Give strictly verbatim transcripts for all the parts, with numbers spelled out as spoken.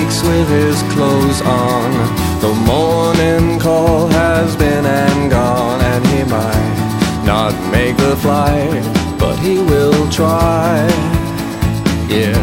weeks with his clothes on. The morning call has been and gone, and he might not make the flight, but he will try. Yeah.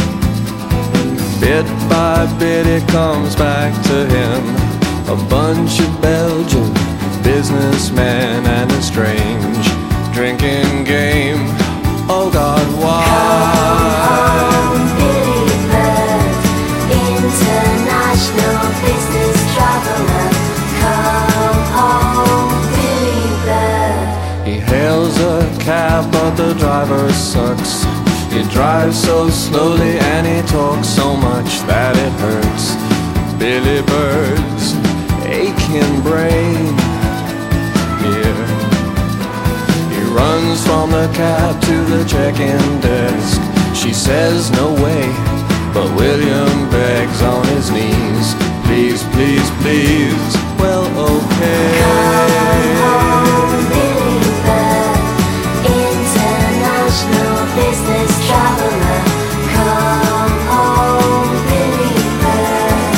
Bit by bit it comes back to him, a bunch of Belgian businessmen and a strange drinking game. Oh God, why? Come home, Billy Bird, international business traveler. Come home, Billy Bird. He hails a cab, but the driver sucks. He drives so slowly and he talks so much that it hurts Billy Bird's aching brain. Yeah. He runs from the cab to the check-in desk. She says no way, but William begs on his knees, please, please, please. Well, okay. Come home, Billy Bird, international business traveler. Come home, Billy Bird.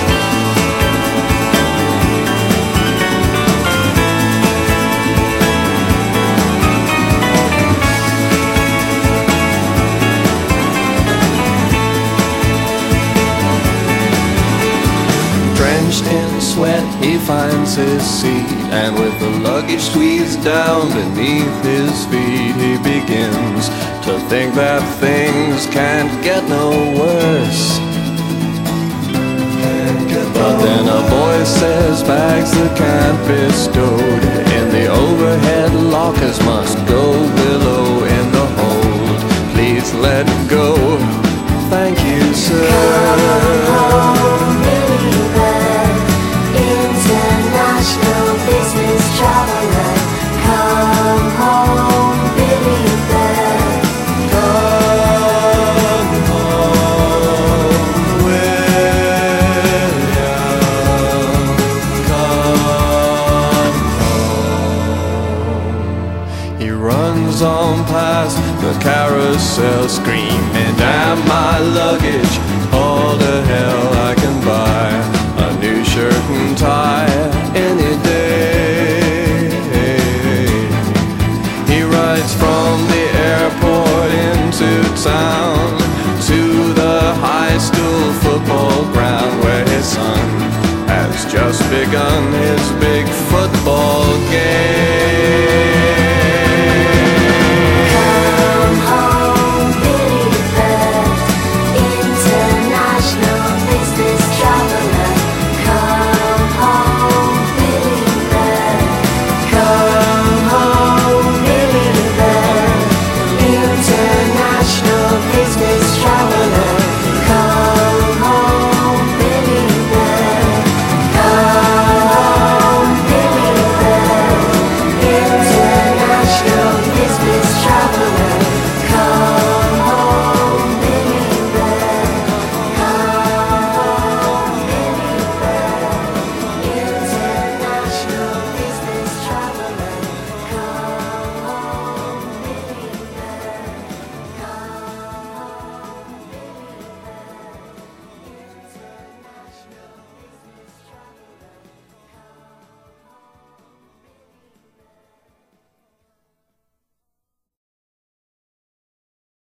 Drenched in sweat, he finds his seat, and with the luggage squeezed down beneath his feet, he begins to think that things can't get no worse. But then a voice says bags that can't be stowed in the overhead lockers must go below in the hold. Please let go. Thank you, sir. Come home, Billy Bird, international business traveler. Come home, Billy Bird. Come home, William. Come home. He runs on past the carousel screaming, damn my luggage, all the hell I can buy a new shirt and tie any day. He rides from the airport into town to the high school football ground where his son has just begun his big football